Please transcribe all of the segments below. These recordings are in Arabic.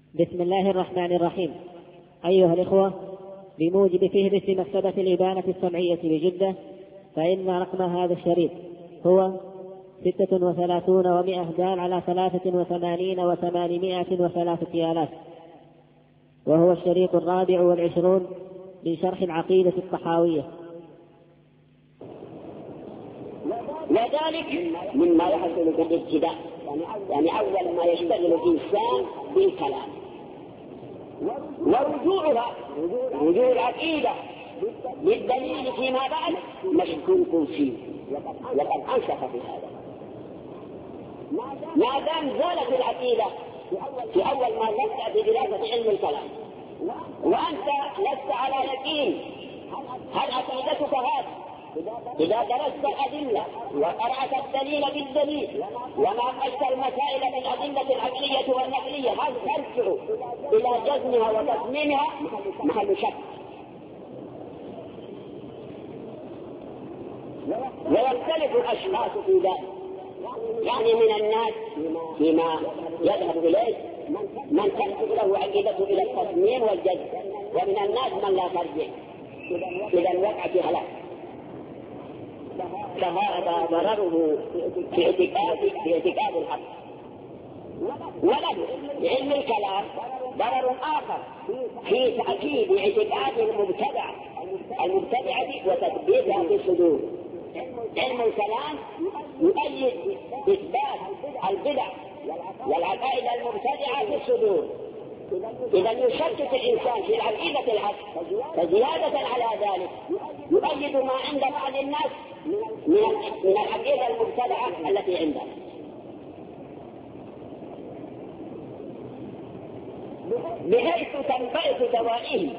بسم الله الرحمن الرحيم. أيها الإخوة، بموجب فهرس مكتبة الإبانة السمعية بجدة، فإن رقم هذا الشريط هو 36 و100 دال على 83 و803 آلاف، وهو الشريط 24 من شرح العقيدة الطحاوية. وذلك مما يحصل في الابتداء، يعني أول ما يشتغل الإنسان بالكلام، ورجوعها رجوع العقيدة بالدليل فيما بعد مشكوك فيه، وقد أنصف في هذا. ما دام زالت العقيدة في أول ما تبدأ بدراسة علم الكلام وأنت لست على يقين هل عقيدتك هذه، إذا درست الأدلة وقرأت الدليل بالدليل وناقشت المسائل بالأدلة العقلية والنقلية، هل ترجع إلى جزمها وتصميمها؟ محل شك. ويختلف الأشخاص في ذلك، يعني من الناس فيما يذهب إليه من ترجع له عقيدته إلى التصميم والجزم، ومن الناس من لا ترجع إلى الوقع في هلاك. فهذا ضرره في اعتقاد الحق. وله بعلم الكلام ضرر آخر في تأكيد اعتقاد المبتدعة وتثبيتها في الصدور. علم الكلام يؤيد إثبات البدع والعقائد المبتدعة في الصدور. إذا يشكك الإنسان في العقيدة الحق، فزيادة على ذلك يؤيد ما عند بعض الناس من العقيدة المبتدعة التي عنده، بحيث تنبعث دوائه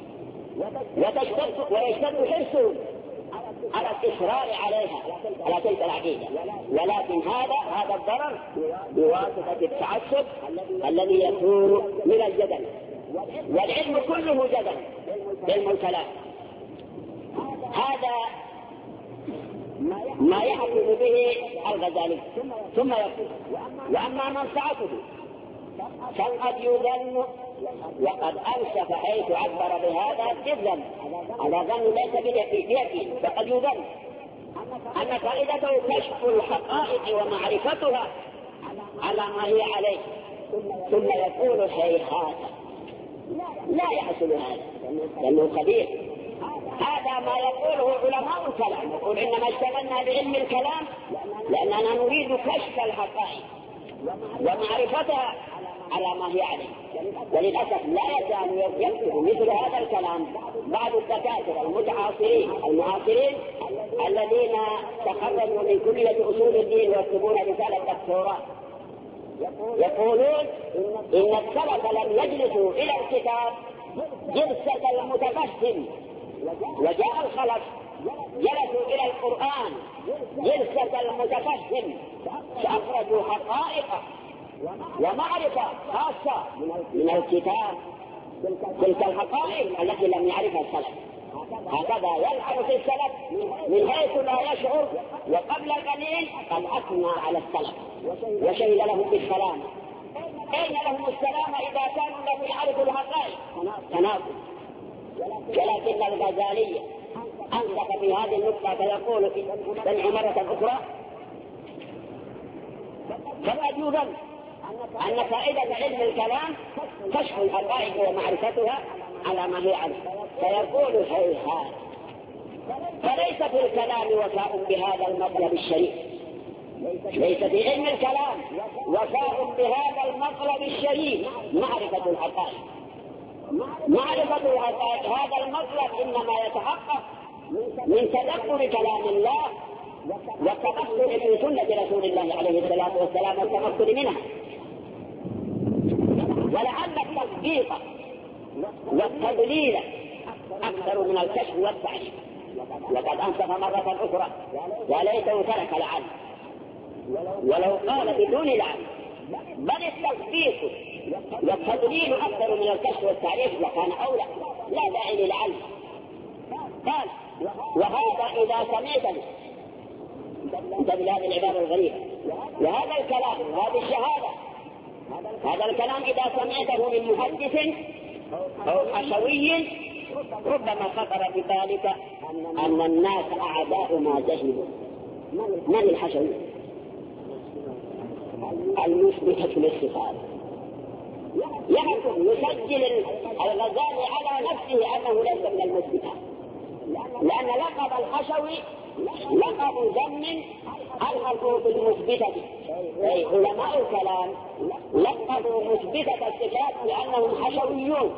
ويشتد حرصه على الإصرار عليها، على تلك العقيدة. ولكن هذا الضرر بواسطة التعصب الذي يكون من الجدل، والعلم كله جدل، علم الكلام. هذا ما يحكم به الغزالي. ثم يقول: وأما منفعته فقد يظن، وقد أنصف حيث عبر بهذا جدا على ظن ليس بيقين، فقد يظن أن فائدته كشف الحقائق ومعرفتها على ما هي عليه. ثم يقول: هيهات، لا يحصل هذا لأنه خبير. هذا ما يقوله علماء الكلام، يقول: إنما اشتغلنا بعلم الكلام لأننا نريد كشف الحقائق ومعرفتها على ما هي عليه. وللأسف لا يزال يكتب مثل هذا الكلام بعض الدكاترة المعاصرين الذين تخرجوا من كلية أصول الدين ويكتبون رسالة دكتوراه، يقولون إن السلف لم يجلسوا إلى الكتاب جلسة المتفهم، وجاء الخلف جلسوا إلى القرآن جلسة المتفهم، فأخرجوا حقائق ومعرفة خاصة من الكتاب، تلك الحقائق التي لم يعرفها السلف. هكذا يلعب في السلف من حيث لا يشعر، وقبل قليل قد أثنى على السلف وشهد لهم بالسلام. أين لهم السلام إذا كانوا لم يعرفوا الحقائق؟ تناقض. ولكن الغزالي أنصف في هذه النقطة، فيقول سمع مرة أخرى: فقد يظن أن فائدة علم الكلام كشف الحقائق ومعرفتها على ما هي عليه. فيقول: هيهات، فليس في الكلام وفاء بهذا المطلب الشريف. ليس في علم الكلام وفاء بهذا المطلب الشريف، معرفة الحقائق. معرفة الحقائق هذا المطلب إنما يتحقق من تدبر كلام الله والتمثل في سنة رسول الله عليه الصلاة والسلام والتمثل منها. ولعل التطبيق والتدليل أكثر من الكشف والتعريف. وقد أنصف مرة أخرى: وليته ترك العلم، ولو قال بدون العلم بل التطبيق والتدليل أكثر من الكشف والتعريف لكان أولى، لا داعي للعلم. قال: وهذا إذا سمعتني، انتبه لهذه العبارة الغريبة، وهذا الكلام وهذه الشهادة هذا الكلام إذا سمعته من محدث أو حشوي ربما خطر بذلك أن الناس أعداء ما جهلوا. من الحشوي؟ المثبتة للصفات. يحكم يسجل الغزالي على نفسه أنه ليس من المثبتة، لأن لقب الحشوي لقب ذم ألحقوا بالمثبتة. أي علماء الكلام لقبوا مثبتة الصفات لأنهم حشويون،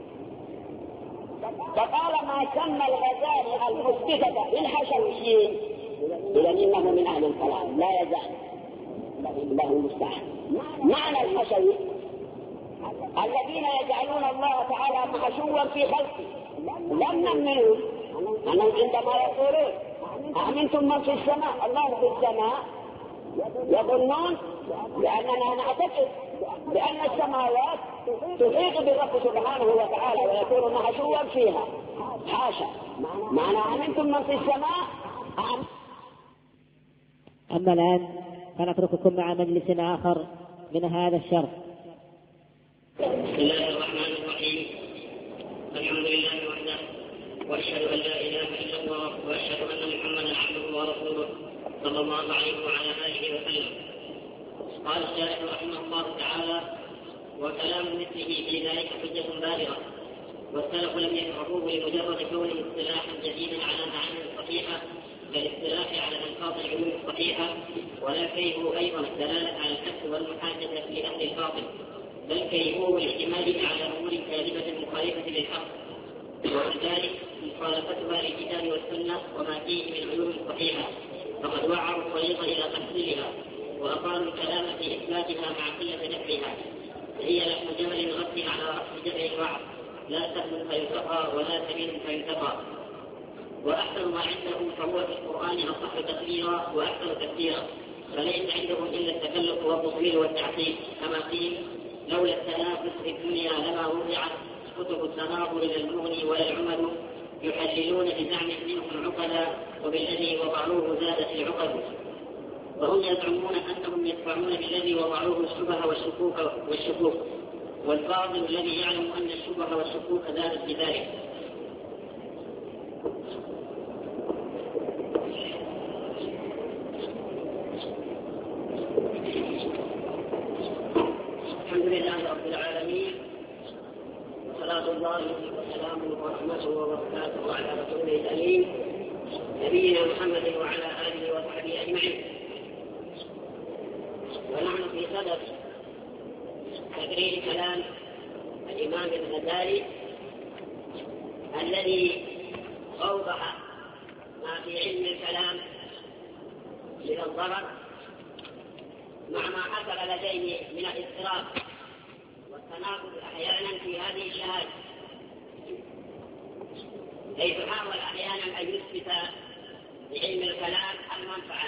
فطالما سمى الغزالي المثبتة للحشويين إذا إنه من أهل الكلام لا يزال له المستعان. معنى الحشوي الذين يجعلون الله تعالى محشوا في خلقه لم منهم أنهم عندما يقولون أأمنتم من في السماء، الله في السماء، يظنون بأننا نعتقد بأن السماوات تحيط بالرب سبحانه وتعالى ويكون محشوا فيها. حاشا، معنى أأمنتم من في السماء. أما الآن فنترككم مع مجلس آخر من هذا الشرح. بسم الله الرحمن الرحيم. الحمد لله وحده، واشهد ان لا اله الا الله، واشهد ان محمدا عبده ورسوله صلى الله عليه وعلى اله وسلم. قال الشارح رحمه الله تعالى: وكلام مثله في ذلك حجة بالغة، والسلف لم يكرهوه لمجرد كونه اصطلاحا جديدا على معاني صحيحة كالاصطلاح على الفاظ العلوم الصحيحة، ولا كرهوا ايضا الدلالة على الحث والمحاجة في اهل الباطل، بل كرهوه لاحتماله على امور كاذبة مخالفة للحق، وكذلك مخالفتها للكتاب والسنة وما فيه من علوم صحيحة، فقد وعروا الطريق الى تحصيلها واقاموا الكلام في اثباتها مع قلة نفعها، فهي لحم جمل غطي على راس جبل الوعر، لا سهل فيلتقى ولا سبيل فيلتقى. واحسن ما عندهم فهو في القرآن اصح تقريرا واحسن تفسيرا، فليس عندهم الا التكلف والتصوير والتعطيل، كما قيل: لولا التنافس في الدنيا لما وضعت كتب التناظر الى المغني ولا العمد، يحللون بزعم منهم عقدا وبالذي وضعوه زادت العقد. وهم يزعمون انهم يدفعون بالذي وضعوه الشبه والشكوك، والفاضل الذي يعلم ان الشبه والشكوك زادت بذلك. الحمد لله رب العالمين، وصلاة الله وسلامه ورحمته وبركاته على رسوله الأمين نبينا محمد وعلى آله وصحبه أجمعين. ونحن في صدد تقرير كلام الإمام الغزالي الذي أوضح ما في علم الكلام من الضرر مع ما حصل لديه من الاضطراب والتناقض أحيانا في هذه الشهادة، حيث حاول أحيانا أن يثبت بعلم الكلام المنفعة،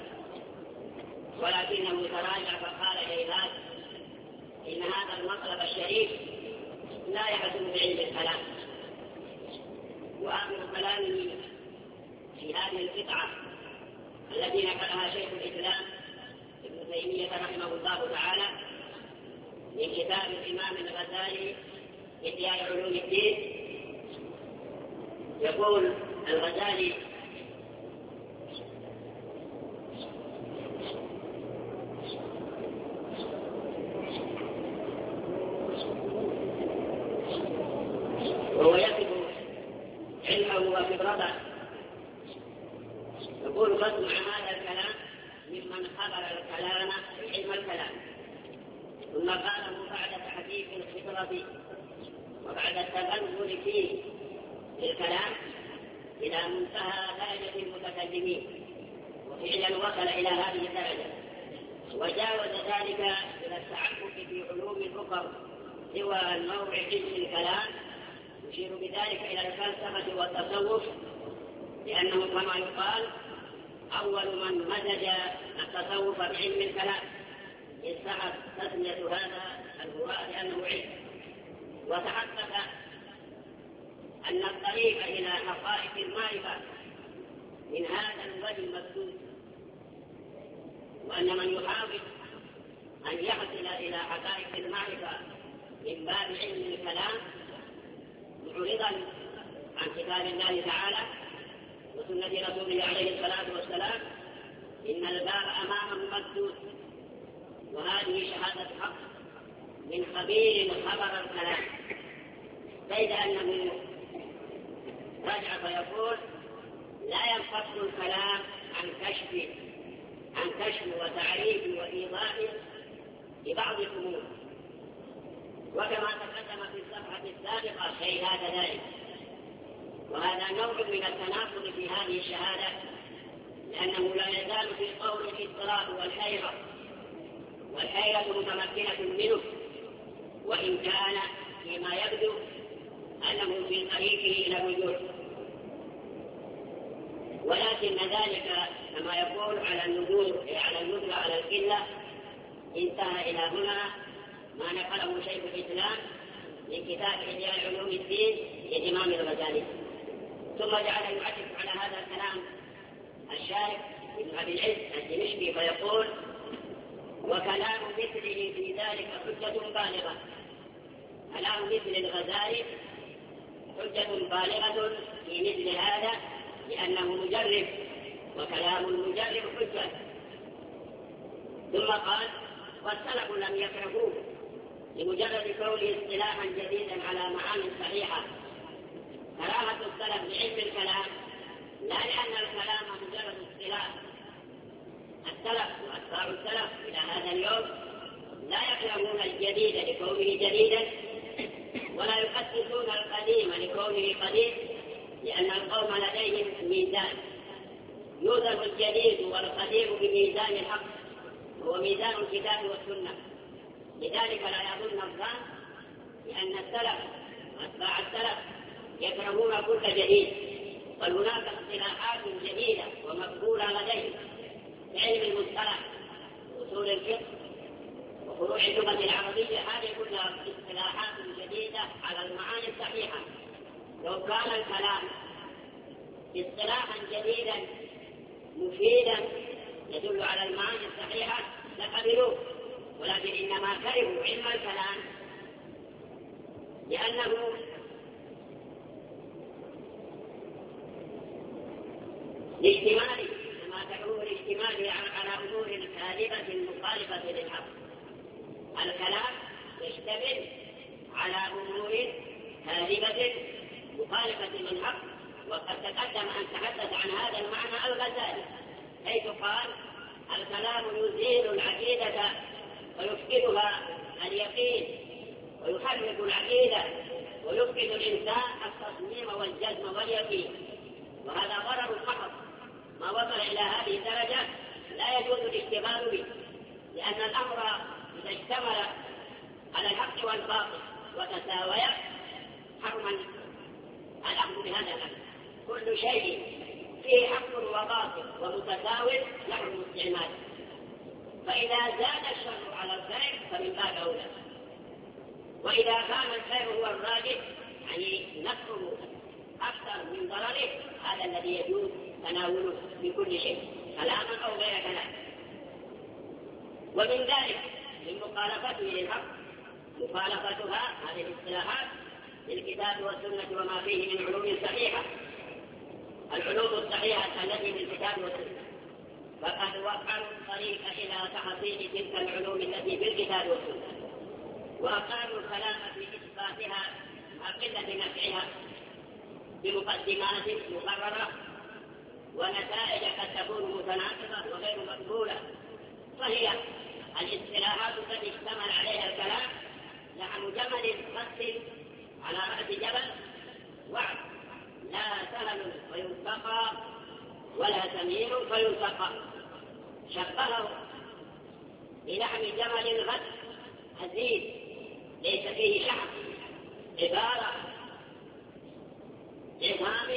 ولكنه تراجع فقال هيهات إن هذا المطلب الشريف لا يحصل بعلم الكلام. وآخر كلامه في هذه القطعة التي نقلها شيخ الإسلام ابن تيمية رحمه الله تعالى من كتاب الإمام الغزالي إحياء علوم الدين، يقول الغزالي: وهو يصف علمه وخبرته، يقول: قد مع هذا الكلام ممن خبر الكلام علم الكلام، ثم قاله بعد تحديث الخبرة وبعد التغلغل فيه للكلام إلى منتهى درجة المتكلمين، وفعلا وصل إلى هذه الدرجة، وجاوز ذلك إلى التعمق في علوم أخرى سوى النوع علم الكلام، يشير بذلك إلى الفلسفة والتصوف، لأنه كما يقال أول من مزج التصوف بعلم الكلام، استحق تسمية هذا الهواء لأنه علم، وتحقق أن الطريق إلى حقائق المعرفة من هذا الوجه المسدود، وأن من يحاول أن يحصل إلى حقائق المعرفة من باب علم الكلام معرضا عن كتاب الله تعالى وسنة رسوله عليه الصلاة والسلام، إن الباب أمامه مسدود. وهذه شهادة حق من خبير خبر الكلام، بيد أنه رجع فيقول لا ينفك الكلام عن كشف وتعريف وإيضاح لبعض الأمور، وكما تقدم في الصفحة السابقة شيء لا كذلك. وهذا نوع من التناقض في هذه الشهادة، لأنه لا يزال في قول الاضطراب والحيرة متمكنة منه، وإن كان فيما يبدو أنه في طريقه إلى الوجود، ولكن ذلك كما يقول على الندرة على القلة. انتهى إلى هنا ما نقله شيخ الإسلام من كتاب إحياء علوم الدين للإمام الغزالي، ثم جعل يعكس على هذا الكلام الشارح ابن أبي العز الدمشقي فيقول: وكلام مثله في ذلك حجة بالغة. كلام مثل الغزالي حجة بالغة في مثل هذا، لأنه مجرب، وكلام المجرب حجة. ثم قال: والسلف لم يكرهوه لمجرد كونه اصطلاحا جديدا على معاني صحيحة. كراهة السلف لعلم الكلام لا لأن الكلام مجرد اصطلاح. السلف وأتباع السلف إلى هذا اليوم لا يكرهون الجديد لكونه جديدا، ولا يقدسون القديم لكونه قديم، لأن القوم لديهم ميزان يوزن الجديد والقديم بميزان الحق، هو ميزان الكتاب والسنة. لذلك لا يظن الظان لأن السلف وأتباع السلف يكرهون كل جديد، بل هناك اصطلاحات جديدة ومقبولة لديهم في علم المصطلح وأصول الفقه وفروع اللغة العربية. هذه كلها اصطلاحات جديدة على المعاني الصحيحة. لو كان الكلام اصطلاحا جديدا مفيدا يدل على المعاني الصحيحة لقبلوه، ولكن إنما كرهوا علم الكلام لأنه الاجتمالي، كما تدعوه الاجتمالي على أمور كاذبة مخالفة للحق. الكلام يشتمل على أمور كاذبة مخالفة للحق، وقد تقدم أن تحدث عن هذا المعنى الغزالي، حيث قال: الكلام يزيل العقيدة ويفقدها اليقين، ويحرك العقيدة ويفقد الإنسان التصميم والجزم واليقين. وهذا ضرر محض، ما وصل إلى هذه الدرجة لا يجوز الاشتغال به، لأن الأمر إذا اشتمل على الحق والباطل وتساويا حرما الأمر بهذا الأمر. كل شيء فيه حق وباطل ومتساوي يحرم استعماله، فإذا زاد الشر على الخير فمن باب أولى، وإذا كان الخير هو الراجح يعني نفعه أكثر من ضرره، هذا الذي يجوز تناوله بكل شيء كلاما أو غير كلام. ومن ذلك من مخالفته للحق مخالفتها هذه الاصطلاحات للكتاب والسنة وما فيه من علوم صحيحة، العلوم الصحيحة التي في الكتاب والسنة، فقد وقعوا الطريق إلى تحصيل تلك العلوم التي في الكتاب والسنة، وأقاموا الكلام في إثباتها مع قلة نفعها بمقدمات مقررة ونتائج قد تكون متناقضة وغير مقبولة. فهي الاصطلاحات التي اشتمل عليها الكلام لحم جمل قد على رأس جبل وعد، لا سهل فيلتقى ولا سمين فيلتقى. شبهه بلحم جمل غد هزيل ليس فيه شحم، عبارة عظام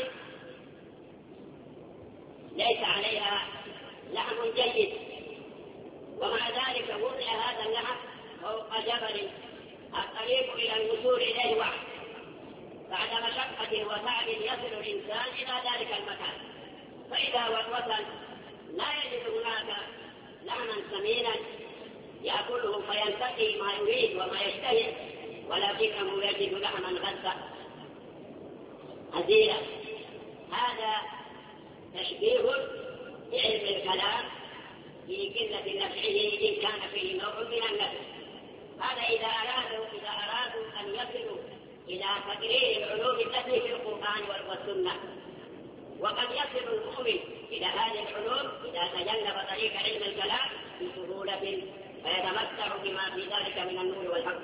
ليس عليها لحم جيد، ومع ذلك وضع هذا اللحم فوق جبل الطريق إلى الوصول إليه وحده، بعد مشقة وتعب يصل الإنسان إلى ذلك المكان، فإذا وصل لا يجد هناك لحما سمينا يأكله فينتقي ما يريد وما يشتهي، ولكنه يجد لحما غدا هزيلا. هذا تشبيه بعلم الكلام في قلة نفعه إن كان فيه نوع من النفع. هذا إذا أرادوا أن يصلوا إلى تقرير العلوم التي في القرآن والسنة. وقد يصل المؤمن إلى هذه العلوم إذا تجنب طريق علم الكلام بسهولة فيتمتع بما في ذلك من النور والحق.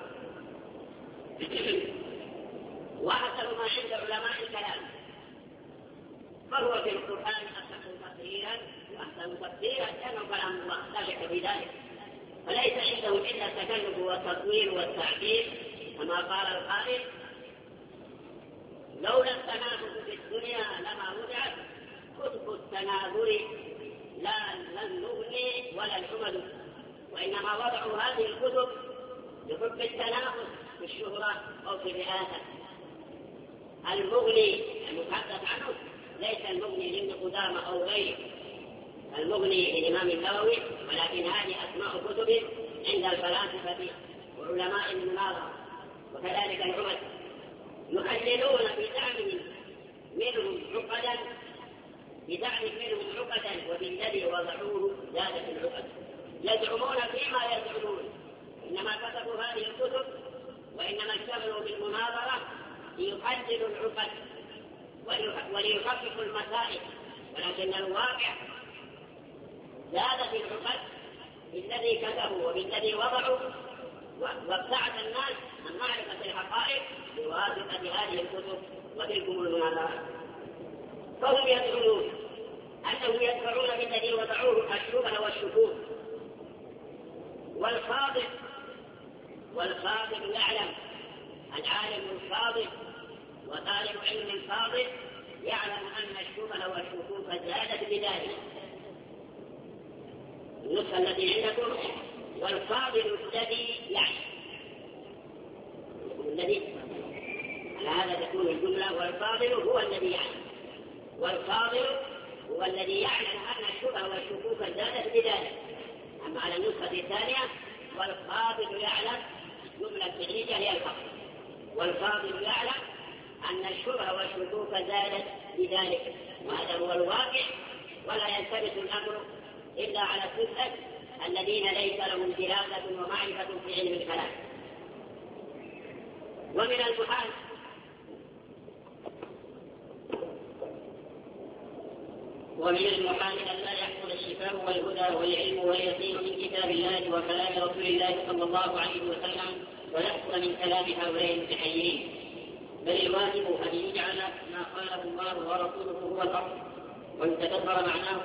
وأحسن ما عند علماء الكلام فهو في القرآن أحسن تفسيرا وأحسن تفسيرا كان كلام الله لا شك في ذلك، فليس عنده إلا التكلف والتطوير والتعبير، كما قال القائل: لولا التنافس في الدنيا لما وضعت كتب التناظر لا المغني ولا الحمد، وإنما وضعوا هذه الكتب لحب التنافس في الشهرة أو في الرئاسة. المغني المتحدث عنه ليس المغني لابن قدامة أو غيره، المغني للإمام النووي، ولكن هذه أسماء كتب عند الفلاسفة وعلماء المناظرة وكذلك العمد، يحللون بزعمهم منهم عقدا وبالذي وضعوه زادت العقد. يزعمون فيما يزعمون إنما كتبوا هذه الكتب وإنما اشتغلوا بالمناظرة ليحللوا العقد وليخففوا المسائل، ولكن الواقع زادت العقد بالذي كتبوا وبالذي وضعوا، وابتعد الناس عن معرفة الحقائق بواسطة هذه الكتب وتلكم المناظرات. فهم يزعمون أنهم يدفعون بالذي وضعوه الشبه والشكوك، والفاضل يعلم، العالم الفاضل وطالب علم فاضل يعلم أن الشبه والشكوك زادت بذلك. النسخة التي عندكم: والفاضل الذي يعلم، على هذا تكون الجملة: والفاضل هو الذي يعلم، والفاضل هو الذي يعلم أن الشبه والشكوك زادت بذلك. أما على النسخة الثانية: والفاضل يعلم، جملة فعلية هي الفاضل، والفاضل يعلم أن الشبه والشكوك زادت بذلك. وهذا هو الواقع، ولا يلتبس الأمر إلا على الستة الذين ليس لهم دراسة ومعرفة في علم الكلام. ومن المحال أن لا يحصل الشفاء والهدى والعلم واليقين من كتاب الله وكلام رسول الله صلى الله عليه وسلم ويحصل من كلام هؤلاء المتحيرين، بل الواجب أن يجعل ما قاله الله ورسوله هو الأصل ويتدبر معناه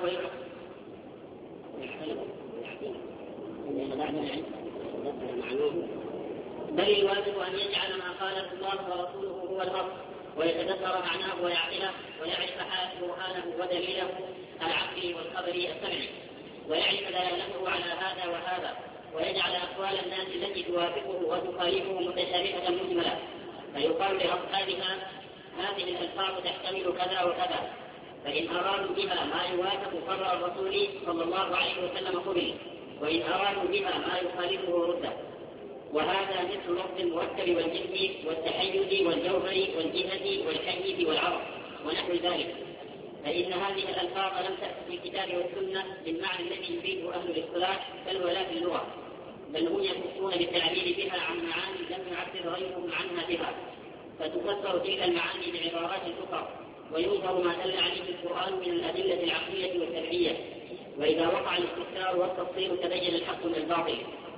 بل الواجب أن يجعل ما قاله الله ورسوله هو الأصل ويتدبر معناه ويعقله ويعرف برهانه ودليله العقلي والخبري السمعي، ويعرف دلالته على هذا وهذا، ويجعل أقوال الناس التي توافقه وتخالفه متشابهة مجملة، فيقال لأصحابها: هذه الألفاظ تحتمل كذا وكذا، فإن أرادوا بها ما يوافق قرر الرسول صلى الله عليه وسلم قبل، وإن أرادوا بها ما يخالفه رده. وهذا مثل لفظ المركب والجسم والتحيز والجوهر والجهة والحيز والعرض ونحو ذلك، فإن هذه الألفاظ لم تأت في الكتاب والسنة بالمعنى الذي يريده أهل الاصطلاح بل ولا في اللغة، بل هم يخصون بالتعبير بها عن معاني لم يعبر غيرهم عنها بها، فتفسر تلك المعاني بعبارات أخرى، ويظهر ما دل عليه القرآن من الأدلة العقلية والشرعية، وإذا وقع الاستفسار والتفصيل تبين الحق من الباطل.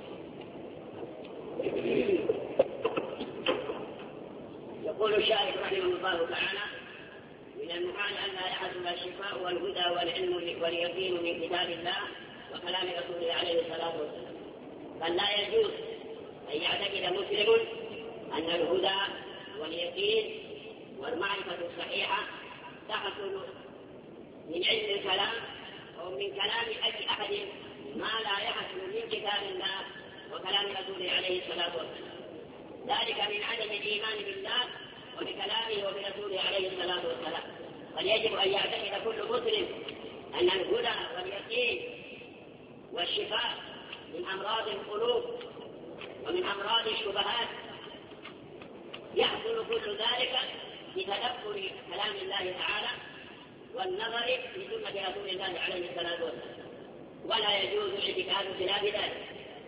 يقول الشارح رحمه الله تعالى: من المحال أن لا يحصل الشفاء والهدى والعلم واليقين من كتاب الله وكلام رسوله عليه الصلاة والسلام، بل لا يجوز أن يعتقد مسلم أن الهدى واليقين والمعرفة الصحيحة تحصل من علم الكلام أو من كلام أي أحد ما لا يحصل من كتاب الله وكلام رسوله عليه الصلاة والسلام، ذلك من عدم الإيمان بالله وبكلامه وبرسوله عليه الصلاة والسلام. بل يجب أن يعتقد كل مسلم أن الهدى واليقين والشفاء من أمراض القلوب ومن أمراض الشبهات، يحصل كل ذلك بتدبر كلام الله تعالى والنظر في سنة رسول الله عليه الصلاة والسلام، ولا يجوز اعتقاد خلاف ذلك.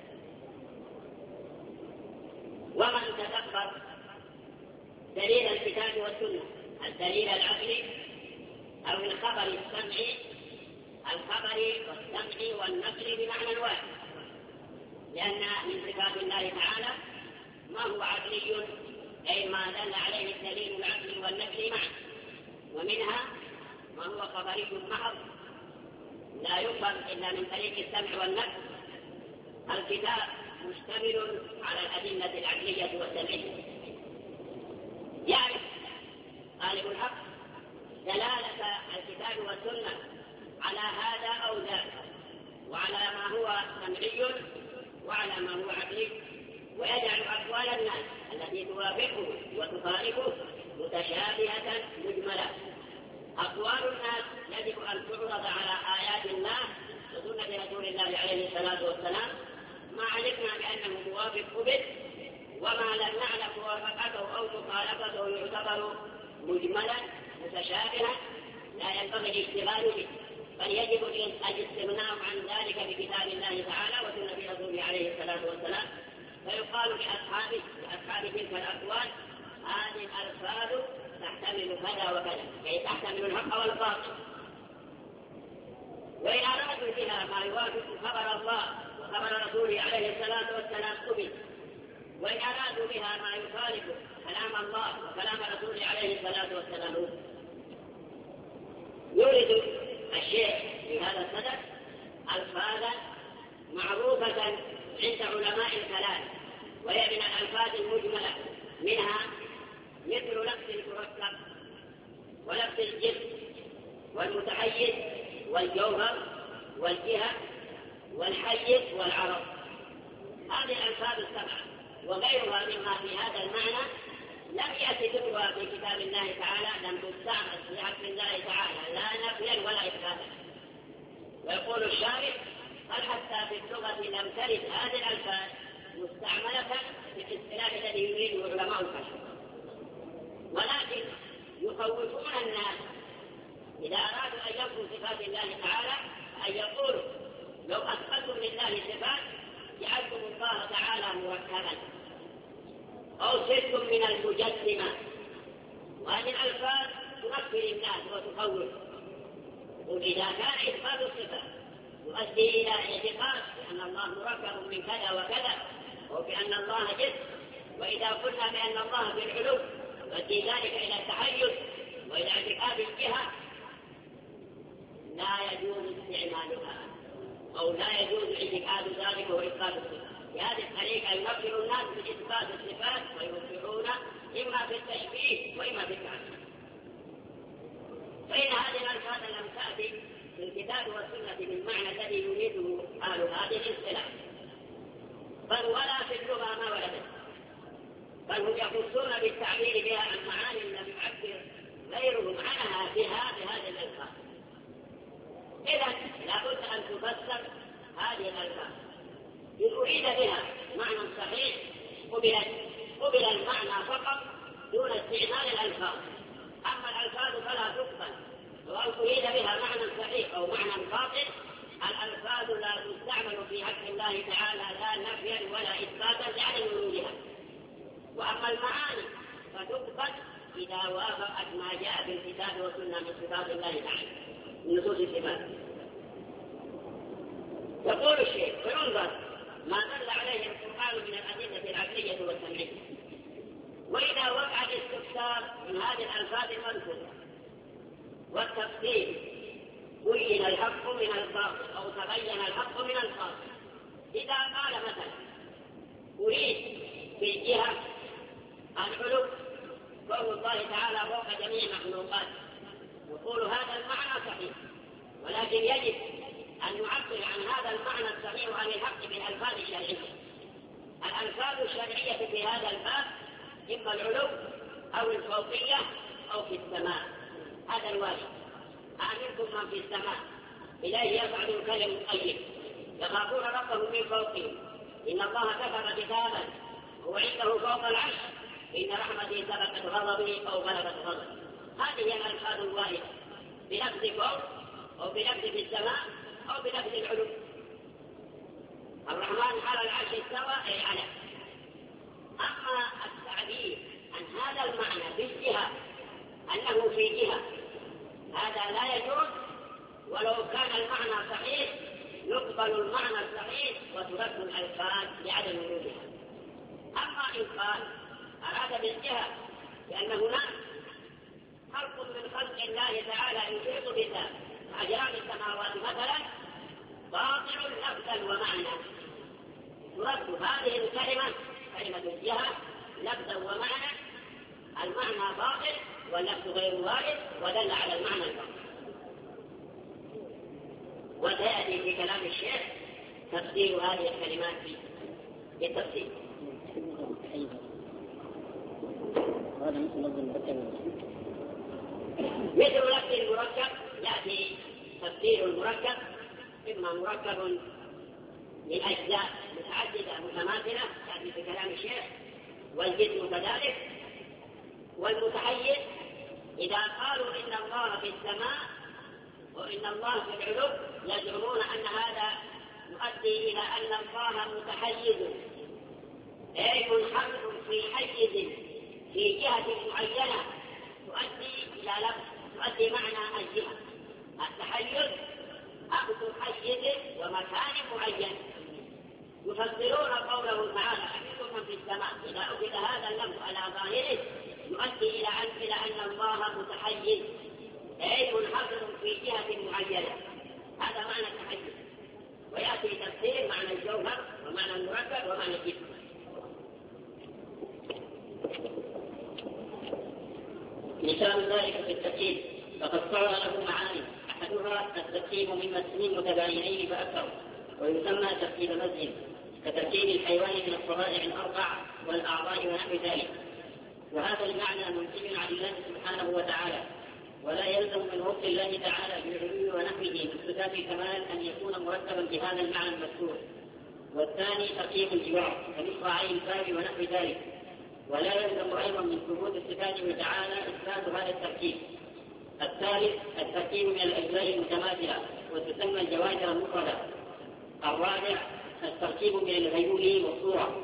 ومن تدبر دليل الكتاب والسنة، الدليل العقلي أو الخبر السمعي، الخبر والسمع والنقل بمعنى واحد، لأن من صفات الله تعالى ما هو عقلي أي ما دل عليه الدليل العقلي والنقل معا، ومنها ما هو خبري محض لا يفهم إلا من طريق السمع والنقل. الكتاب مشتمل على الأدلة العقلية والسمعية، يعرف طالب الحق دلالة الكتاب والسنة على هذا أو ذاك، وعلى ما هو سمعي وعلى ما هو عقلي، ويجعل أقوال الناس التي توافقه وتخالفه متشابهة مجملة. أقوال الناس يجب أن تعرض على آيات الله وسنة رسول الله عليه الصلاة والسلام، ما علمنا بأنه موافق به، وما لم نعلم موافقته أو مخالفته يعتبر مجملا متشابها لا ينبغي الاشتغال به، بل يجب الاستغناء عن ذلك بكتاب الله تعالى وسنة رسوله عليه الصلاة والسلام. فيقال لأصحاب تلك الأقوال هذه الألفاظ تحتمل كذا وكذا، أي تحتمل الحق والباطل، وإن أرادوا بها ما يوافق خبر الله وخبر رسوله عليه الصلاة والسلام قبل، وإن أرادوا بها ما يخالف كلام الله وكلام رسوله عليه الصلاة والسلام. يورد الشيخ في هذا الصدد ألفاظا معروفة عند علماء الكلام، وهي من الألفاظ المجملة، منها مثل لفظ المركب ولفظ الجسم والمتحيز والجوهر والجهة والحيز والعرض. هذه الألفاظ السبعة وغيرها مما في هذا المعنى لم يأتي ذكرها في كتاب الله تعالى، لم تستعمل في حق الله تعالى لا نفيا ولا إثباتا. ويقول الشارح بل حتى في اللغة لم ترد هذه الألفاظ مستعملة في الاصطلاح الذي يريده علماء الكلام، ولكن يخوفون الناس إذا أرادوا أن ينفوا صفات الله تعالى أن يقولوا لو أثبتوا لله صفات جعلتم الله تعالى مركبا أو صرتم من المجسمة. وهذه الألفاظ تنفر الناس وتخوف. وإذا كان إثبات الصفات يؤدي إلى اعتقاد بأن الله مركب من كذا وكذا أو بأن الله جسم، وإذا قلنا بأن الله في العلو يؤدي ذلك إلى التحيز وإلى اعتقاد الجهة، لا يجوز استعمالها أو لا يجوز اعتقاد ذلك وإثبات الصفات. بهذه الطريقة ينفر الناس بإثبات الصفات ويوفقون إما في التشبيه وإما في التعطيل. فإن هذه الألفاظ لم تأتي في الكتاب والسنة بالمعنى الذي يريده أهل هذه الاصطلاح، بل ولا في اللغة ما وردت، بل هم يخصون بالتعبير بها عن معاني لم يعبر غيرهم عنها بهذه الألفاظ. إذا لابد أن تفسر هذه الألفاظ. إن أريد بها معنى صحيح قبل المعنى فقط دون استعمال الألفاظ، أما الألفاظ فلا تقبل. وأن أريد بها معنى صحيح أو معنى باطل، الألفاظ لا تستعمل في حق الله تعالى لا نفيا ولا إثباتا لعدم وجودها. وأما المعاني فتقبل إذا وافقت ما جاء في الكتاب والسنة من صفات الله تعالى من نصوص الصفات. يقول الشيخ فينظر ما دل عليه القرآن من الأدلة العقلية والسمعية. وإذا وقع الاستفسار من هذه الألفاظ المذكورة والتفسير بين الحق من الباطل أو تبين الحق من الباطل. إذا قال مثلا أريد في الجهة العلو قول الله تعالى فوق جميع المخلوقات، يقول هذا المعنى صحيح، ولكن يجب أن نعبر عن هذا المعنى الصحيح عن الحق بالألفاظ الشرعية. الألفاظ الشرعية في هذا الباب إما العلو أو الفوقية أو في السماء. هذا الواجب. أمنكم من في السماء إليه يصعد الكلم الطيب يخافون ربهم من فوقهم إن الله كتب كتابا هو عنده فوق العرش إن رحمتي سبقت غضبي أو بلغت غضبي. هذه هي الألفاظ الواردة بلفظ فوق أو بلفظ في السماء أو بلفظ العلو. الرحمن على العرش استوى أي على. أما التعبير عن هذا المعنى بالجهة أنه في جهة هذا لا يجوز، ولو كان المعنى صحيح يقبل المعنى الصحيح وترد الألفاظ لعدم وجودها. أما إن قال أراد بالجهة لأن هناك خلق من خلق الله تعالى يحيط بذاته أجرام السماوات مثلا باطل لفظا ومعنى، ترد هذه الكلمة كلمة الجهة لفظا ومعنى، المعنى باطل واللفظ غير وارد ودل على المعنى الباطل. وسيأتي في كلام الشيخ تفسير هذه الكلمات بالتفسير. مثل لفظ المركب يأتي تفسير المركب إما مركب من أجزاء متعددة متماثلة يأتي في كلام الشيخ، والجسم كذلك. والمتحيز إذا قالوا إن الله في السماء وإن الله في العلو يزعمون أن هذا يؤدي إلى أن الله متحيز أي منحصر في حيز في جهة معينة تؤدي إلى لفظ تؤدي معنى الجهة. التحيز أخذ حيز ومكان معين. يفسرون قوله تعالى أحدكم في السماء إذا أخذ هذا اللفظ على ظاهره يؤدي إلى أن الله متحيز أي منحصر في جهة معينة. هذا معنى التحيز. ويأتي تفسير معنى الجوهر ومعنى المركب ومعنى الجسم. مثال ذلك في التركيب فقد صار له معاني أحدها التركيب من اسمين متباينين فأكثر ويسمى تركيب مزج كتركيب الحيوان من الطبائع الأربع والأعضاء ونحو ذلك. وهذا المعنى منتج عن الله سبحانه وتعالى، ولا يلزم من وصف الله تعالى بالعلو ونحوه من صفات الكمال أن يكون مركبا بهذا المعنى المذكور. والثاني تركيب الجوار كمصراعي الباب ونحو ذلك. ولا يلزم أيضا من ثبوت صفاته تعالى إثبات هذا التركيب. الثالث التركيب من الأجزاء المتماثلة وتسمى الجواهر المفردة. الرابع التركيب من الهيول والصورة.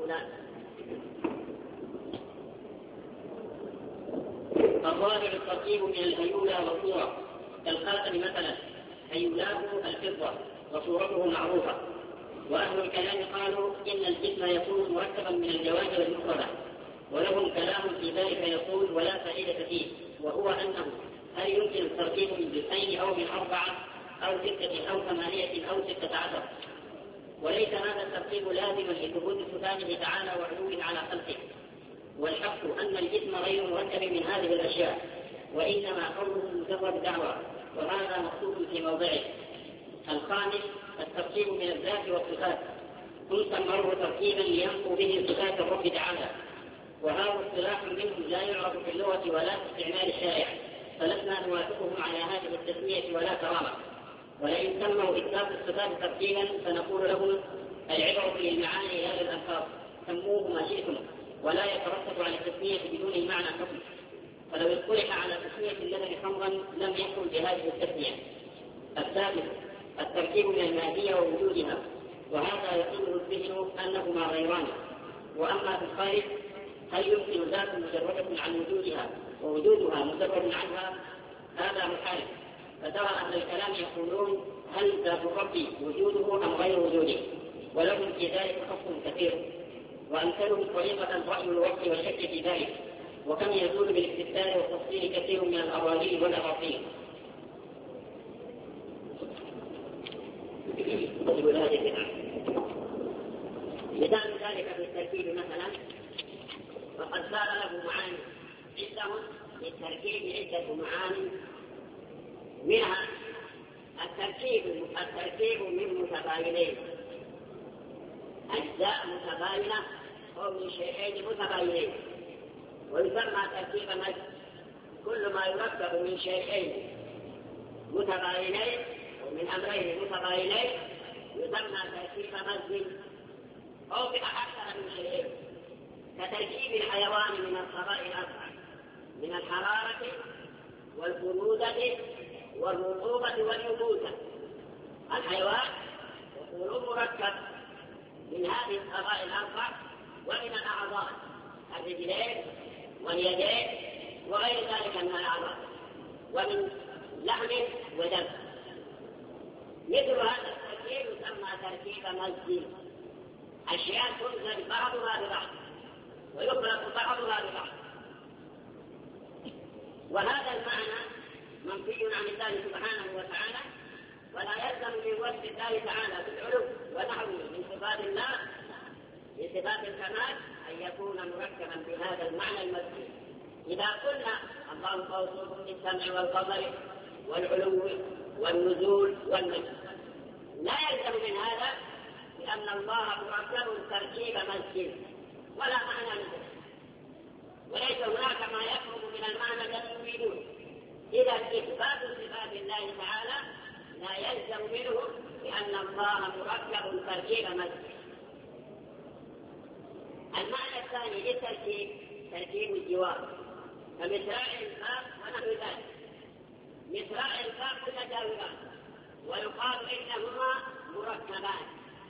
الرابع التركيب من الهيولى والصورة كالخاتم مثلا هيولاته الفضة وصورته معروفة. وأهل الكلام قالوا إن الجسم يكون مركبا من الجواهر المفردة، ولهم كلام في ذلك يقول ولا فائدة فيه، وهو أنه هل يمكن التركيب من جزئين أو من 4 أو 6 أو 8 أو 16؟ وليس هذا التركيب لازما لثبوت صفاته تعالى وعلوه على خلقه. والحق أن الجسم غير مركب من هذه الأشياء، وإنما قوله مجرد دعوة، وهذا مقصود في موضعه. الخامس التركيب من الذات والصفات، ثم سموه تركيبا لينفوا به صفات الرب تعالى، وهذا اصطلاح منهم لا يعرف في اللغة ولا في استعمال الشارع، فلسنا نوافقهم على هذه التسمية ولا كرامة. ولئن سموا إثبات الصفات تركيبا فنقول لهم العبرة للمعاني لا للألفاظ، سموه ما شئتم، ولا يترتب على التسمية بدون المعنى حكم. فلو اصطلح على تسمية اللبن خمرا لم يحكم بهذه التسمية. الثالث التركيب من المادية ووجودها، وهذا يقوله الذهن أنهما غيران. وأما في الخارج هل يمكن ذات مجردة عن وجودها ووجودها مجرد عنها؟ هذا محال. فترى أهل الكلام يقولون هل ذات الرب وجوده أم غير وجوده، ولهم في ذلك خص كثير. وأمثلهم طريقة رأي الوقت والشك في ذلك، وكم يزول بالاستفسار والتفصيل كثير من الأراضي والأراضين. مثال ذلك في التركيب مثلا وقد صار له معاني عندهم للتركيب عدة معاني، منها التركيب من متباينين، أجزاء متباينة أو من شيئين متباينين، ويسمى تركيب مزج كل ما يركب من شيئين متباينين ومن أمرين متباينين يسمى تركيب مزج أو بأكثر من شيئين، كتركيب الحيوان من القضاء الأربع من الحرارة والبرودة والرطوبة واليبوسة. الحيوان يكون مركب من هذه القضاء الأربع ومن الأعضاء الرجلين واليدين وغير ذلك من الأعضاء، ومن لحم ودم. مثل هذا التركيب يسمى تركيب مزج، أشياء تنزل بعضها ببعض ويخلق بعضها ببعض. وهذا المعنى منفي عن الله سبحانه وتعالى، ولا يلزم من وصف الله تعالى بالعلو ونحوه من صفات الله بصفات الكمال أن يكون مركبا بهذا المعنى المذكور. إذا قلنا الله موصوف بالسمع والبصر والعلو والنزول والمجد، لا يلزم من هذا لأن الله مركب تركيب مزج ولا معنى منه، وليس هناك ما يخرج من المعنى الذي يريدون. إذا إثبات صفات الله تعالى لا يلزم منه لأن الله مركب تركيب مزج. المعنى الثاني للتركيب تركيب الجوار، كمصراع الباب ونحو ذلك. مصراع الباب متجاوران ويقال إنهما مركبان،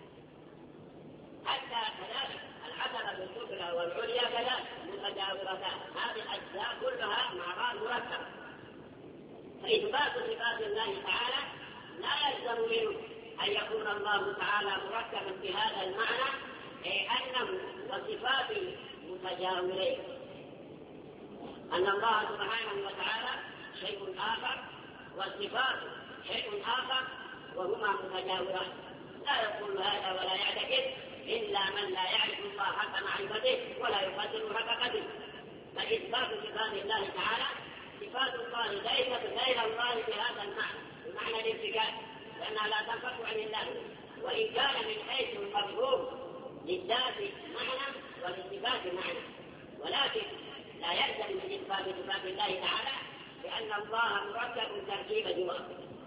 حتى كذلك العتبة السفلى والعليا كذلك متجاورتان، هذه الأجزاء كلها مع بعض مركبة. فإثبات صفات الله تعالى لا يلزم منه أن يكون الله تعالى مركبا بهذا المعنى، أي أنه وصفاته متجاورين، أن الله سبحانه وتعالى شيء آخر والصفات شيء آخر وهما متجاوران. لا يقول هذا ولا يعتقد إلا من لا يعرف الله حق معرفته ولا يقدر حق قدره. فإثبات صفات الله تعالى صفات الله ليست غير الله بهذا المعنى، بمعنى الانفكاك، لأنها لا تنفك عن الله، وإن كان من حيث المفهوم للذات معنى وللصفات معنى، ولكن لا يلزم من إثبات صفات الله تعالى لأن الله مركب تركيب جوار.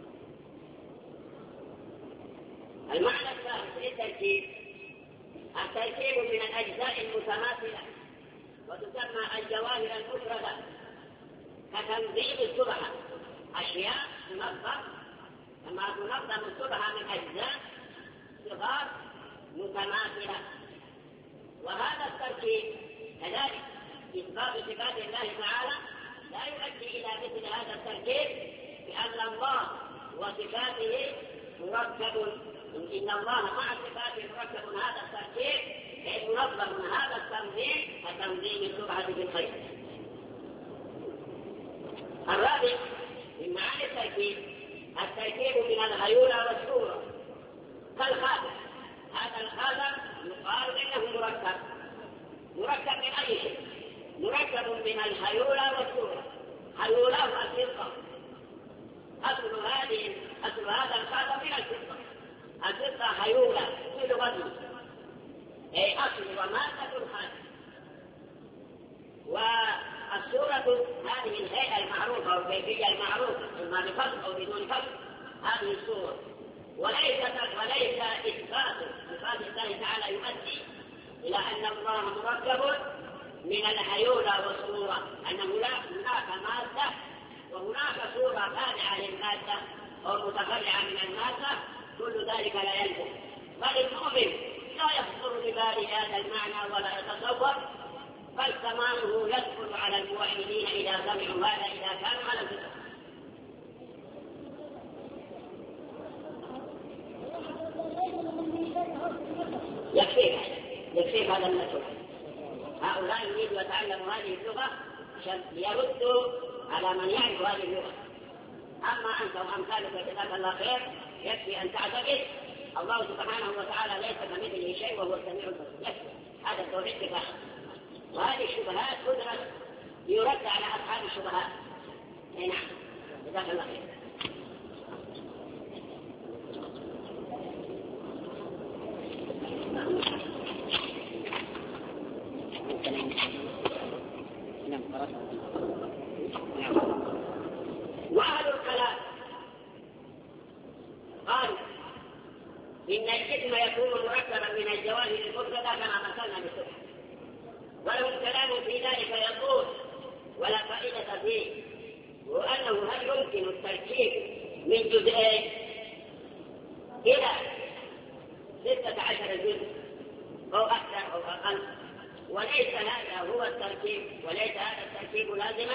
المعنى الثالث للتركيب التركيب من الأجزاء المتماثلة، وتسمى الجواهر المفردة، كتنظيم السبحة، أشياء تنظم كما تنظم السبحة من أجزاء صغار متماثلة. وهذا التركيب كذلك إثبات صفات الله تعالى لا يؤدي إلى مثل هذا التركيب، لأن الله وصفاته مركب، إن الله مع صفاته مركب. هذا التركيب ينظم من هذا التنظيم كتنظيم السبحة في الخير. الرابع من معاني التركيب من الهيولى والصورة كالخاتم. هذا الخاتم يقال إنه مركب من أي شيء؟ مركب من الهيولى والصورة. هيولى الفضة، أصل هذا الخاتم من الفضة. الفضة هيولى في لغته، أي أصل ومادة الخاتم. والصورة هذه الهيئة المعروفة والكيفية المعروفة، إما بفضل أو بدون فضل، هذه الصورة. وليس إثبات صفات الله تعالى يؤدي إلى أن الله مركب من الهيولى والصورة، أن هناك مادة وهناك صورة تابعة للمادة أو متفرعة من المادة، كل ذلك لا يلزم. بل المؤمن لا يخطر بباله هذا المعنى ولا يتصور، بل تمامه يدخل على الموحدين إذا سمعوا هذا، إذا كانوا على الفطرة. يكفي هذا المسؤول. هؤلاء يريدوا يتعلموا هذه اللغة عشان ليردوا على من يعرف هذه اللغة. أما أنت وأمثالك جزاك الله خير، يكفي أن تعتقد الله سبحانه وتعالى ليس كمثله شيء وهو السميع البصير. يكفي هذا التوحيد كفاية. وهذه الشبهات تدرس يرد على أصحاب الشبهات. نعم، جزاك الله خير. وأهل الكلام قالوا في إن الجسم يكون مركبا من الجواهر المفردة كما مثلنا بالسبح، ولهم كلام في ذلك يقول ولا فائدة فيه، وأنه هل يمكن التركيب من جزئين إلى 16 جزء أو أكثر أو أقل، وليس هذا هو التركيب، وليس هذا التركيب لازما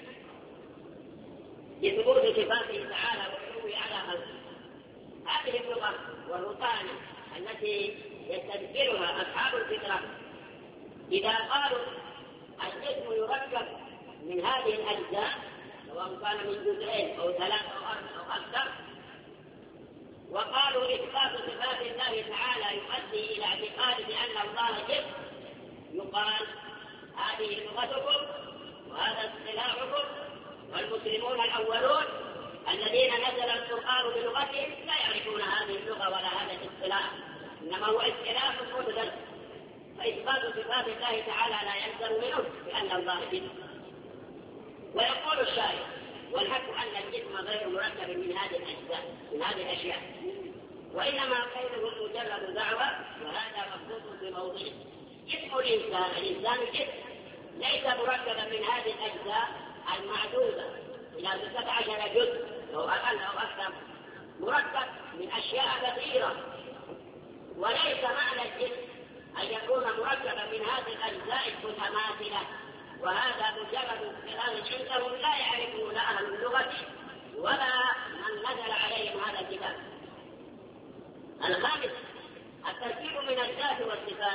لثبوت صفاته تعالى والعلو على خلقه. هذه اللغة والرطانة التي يستذكرها أصحاب الفطرة إذا قالوا الجسم يركب من هذه الأجزاء سواء كان من جزئين أو 3 أو 4 أو أكثر، وقالوا إثبات صفات الله تعالى يؤدي إلى اعتقاد بأن الله جسم، يقال هذه لغتكم وهذا اصطلاحكم، والمسلمون الأولون الذين نزل القرآن بلغتهم لا يعرفون هذه اللغة ولا هذا الاصطلاح، إنما هو اصطلاح مدرج. فإثبات صفات الله تعالى لا يلزم منه بأن الله جسم. ويقول الشاعر والحق أن الجسم غير مركب من هذه الأجزاء من هذه الأشياء، وإنما قوله مجرد دعوة، وهذا مخصوص بموضعه. جسم الإنسان جسم ليس مركبا من هذه الأجزاء المعدودة إلى 16 جزء أو أقل أو أكثر، مركب من أشياء كثيرة، وليس معنى الجسم أن يكون مركبا من هذه الأجزاء المتماثلة، وهذا مجرد اصطلاح عندهم لا يعرفون أهل اللغة ولا من نزل عليهم هذا الكتاب. الخامس التركيب من الذات والصفات.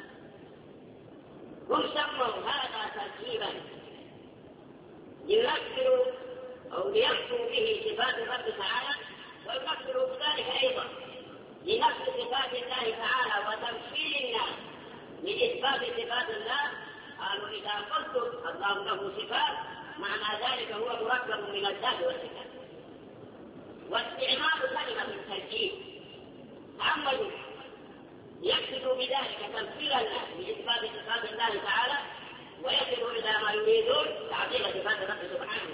هم سموا هذا تركيبا ليذكروا أو ليخفوا به صفات الرب تعالى، ويذكروا بذلك أيضا لنفس صفات الله تعالى وتمثيل الناس لإثبات صفات الله. قالوا إذا قلتم الله له صفات معنى ذلك هو مركب من الذات والصفات. واستعمال كلمة التركيب تعمدوا يقصدوا بذلك تمثيل الناس لإثبات صفات الله تعالى، ويصلوا إلى ما يريدون تعطيل صفات الرب سبحانه.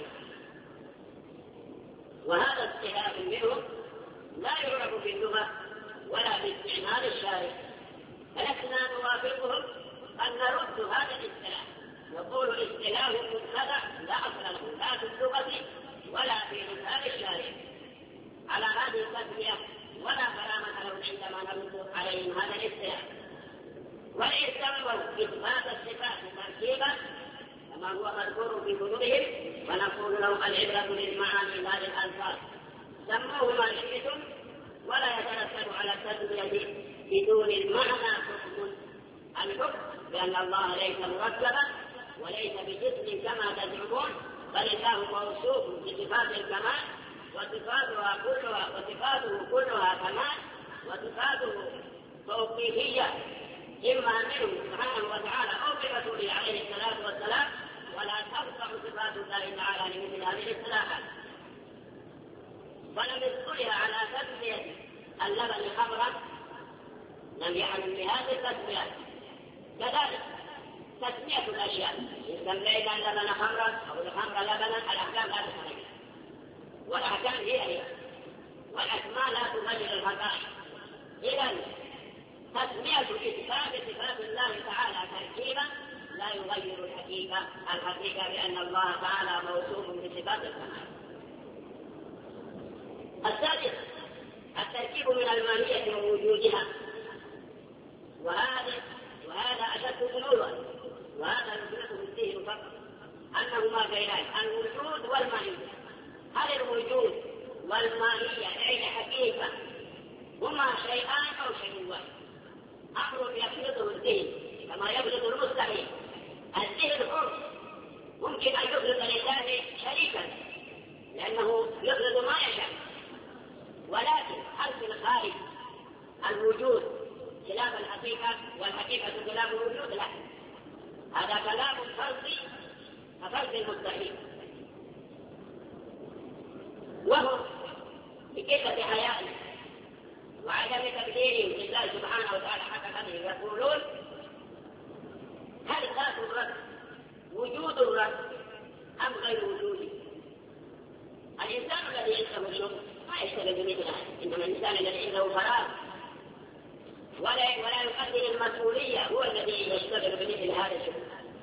وهذا اصطلاح منهم لا يعرف في اللغة ولا باستعمال الشارع، فلسنا نوافقهم أن نرد هذا الاصطلاح، نقول اصطلاح مبتدع لا أصل له لا في اللغة ولا في لسان الشارع على هذه التسمية، ولا كلامة لهم عندما نرد عليهم هذا الاصطلاح. وإن سموا إثبات الصفات تركيبا كما هو مذكور في كتبهم، ونقول لهم العبرة للمعاني لا للألفاظ. سموه ما شئتم ولا يترتب على التسمية بدون المعنى حكم. الحكم بأن الله ليس مركبا وليس بجسم كما تزعمون، بل الله موصوف بصفات الكمال، وصفاته كلها كمال، وصفاته توقيفية إما منه سبحانه وتعالى أو برسوله عليه الصلاة والسلام، ولا تخضع صفات الله تعالى لمثل هذه الاصطلاحات. ولم يذكرها على تسمية اللبن خمرا لم يعلم بهذه التسميات. كذلك تسمية الأشياء إن سمينا اللبن خمرا أو الخمر لبنا الأحكام لا تتغير، والأحكام هي والأسماء لا تغير الحقائق. إذن تسمية إثبات صفات الله تعالى تركيبا لا يغير الحقيقة بأن الله تعالى موصوف بصفات الكمال. السادس التركيب من الماهية ووجودها، وهذا أشد غلوا، وهذا يثبته الذهن فقط أنهما غيران، الوجود والماهية. هل الوجود والماهية أي حقيقة هما شيئان أو شيء واحد؟ أمر يخلطه الذهن كما يخلط المستحيل. الذهن حر، ممكن أن يخلط لله شريكا لأنه يخلط ما يشاء، ولكن هل في الخارج الوجود خلاف الحقيقة والحقيقة خلاف الوجود؟ لا، هذا كلام فرضي كفرض المستحيل. وهم بكثرة حيائهم وعدم تقديرهم لله سبحانه وتعالى حتى قدره يقولون هل ذات الرب وجود الرب أم غير وجوده؟ الإنسان الذي عنده الشغل ما يشتغل بمثله، إنما الإنسان الذي عنده فراغ ولا يقدر المسؤولية هو الذي يشتغل بمثل هذا الشغل.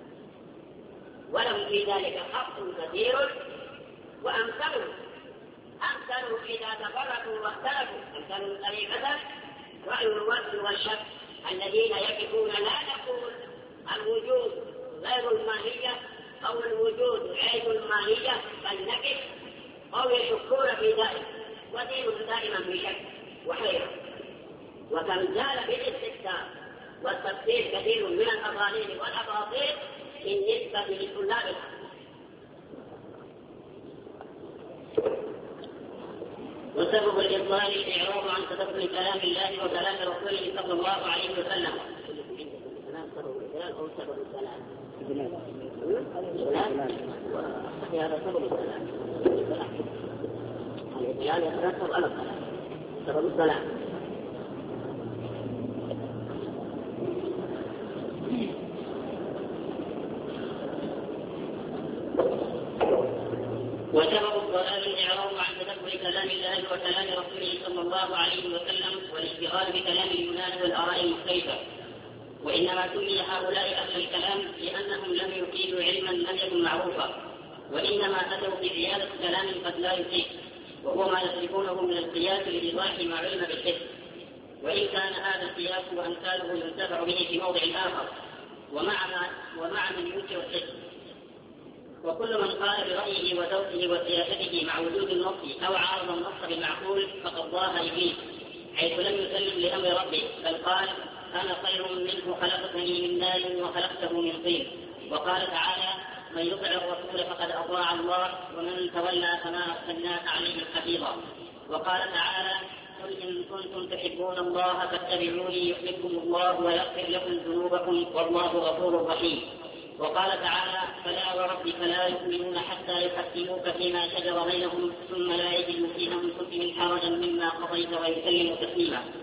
ولهم في ذلك حق كثير وأمثلوا إذا تفرقوا واختلفوا أمثلوا طريقة رأي الوزن والشك الذين يقفون لا نقول الوجود غير الماهية أو الوجود عين الماهية بل نقف أو يشكون في ذلك ودينهم دائما في شك وحيرة. وكم زال بالاستكثار والتفسير كثير من الأضاليل والأباطيل بالنسبة لطلابها. وسبب الإضلال الإعراض عن تدبر كلام الله وكلام رسوله صلى الله عليه وسلم. سبب السلام وسبب الضلال الإعراض عن تدبر كلام الله وكلام رسوله صلى الله عليه وسلم والاشتغال بكلام اليونان والآراء المختلفة. وإنما سمي هؤلاء أهل الكلام لأنهم لم يفيدوا علما لم يكن معروفا، وإنما أتوا بزيادة كلام قد لا يفيد، وهو ما يصرفونه من القياس لإيضاح ما علم بالحس. وإن كان هذا القياس وأمثاله ينتفع به في موضع آخر ومع من ينكر الحس. وكل من قال برأيه وذوقه وسياسته مع وجود النص أو عارض النص بالمعقول فقد ضاع إبليس، حيث لم يسلم لأمر ربه بل قال أنا خير منه خلقتني من نار وخلقته من طين. وقال تعالى من يطع الرسول فقد أطاع الله ومن تولى فما أرسلناك عليهم حفيظا. وقال تعالى قل إن كنتم تحبون الله فاتبعوني يحببكم الله ويغفر لكم ذنوبكم والله غفور رحيم. وقال تعالى فلا وربك لا يؤمنون حتى يحكموك فيما شجر بينهم ثم لا يجدوا في أنفسهم حرجا مما قضيت ويسلموا تسليما.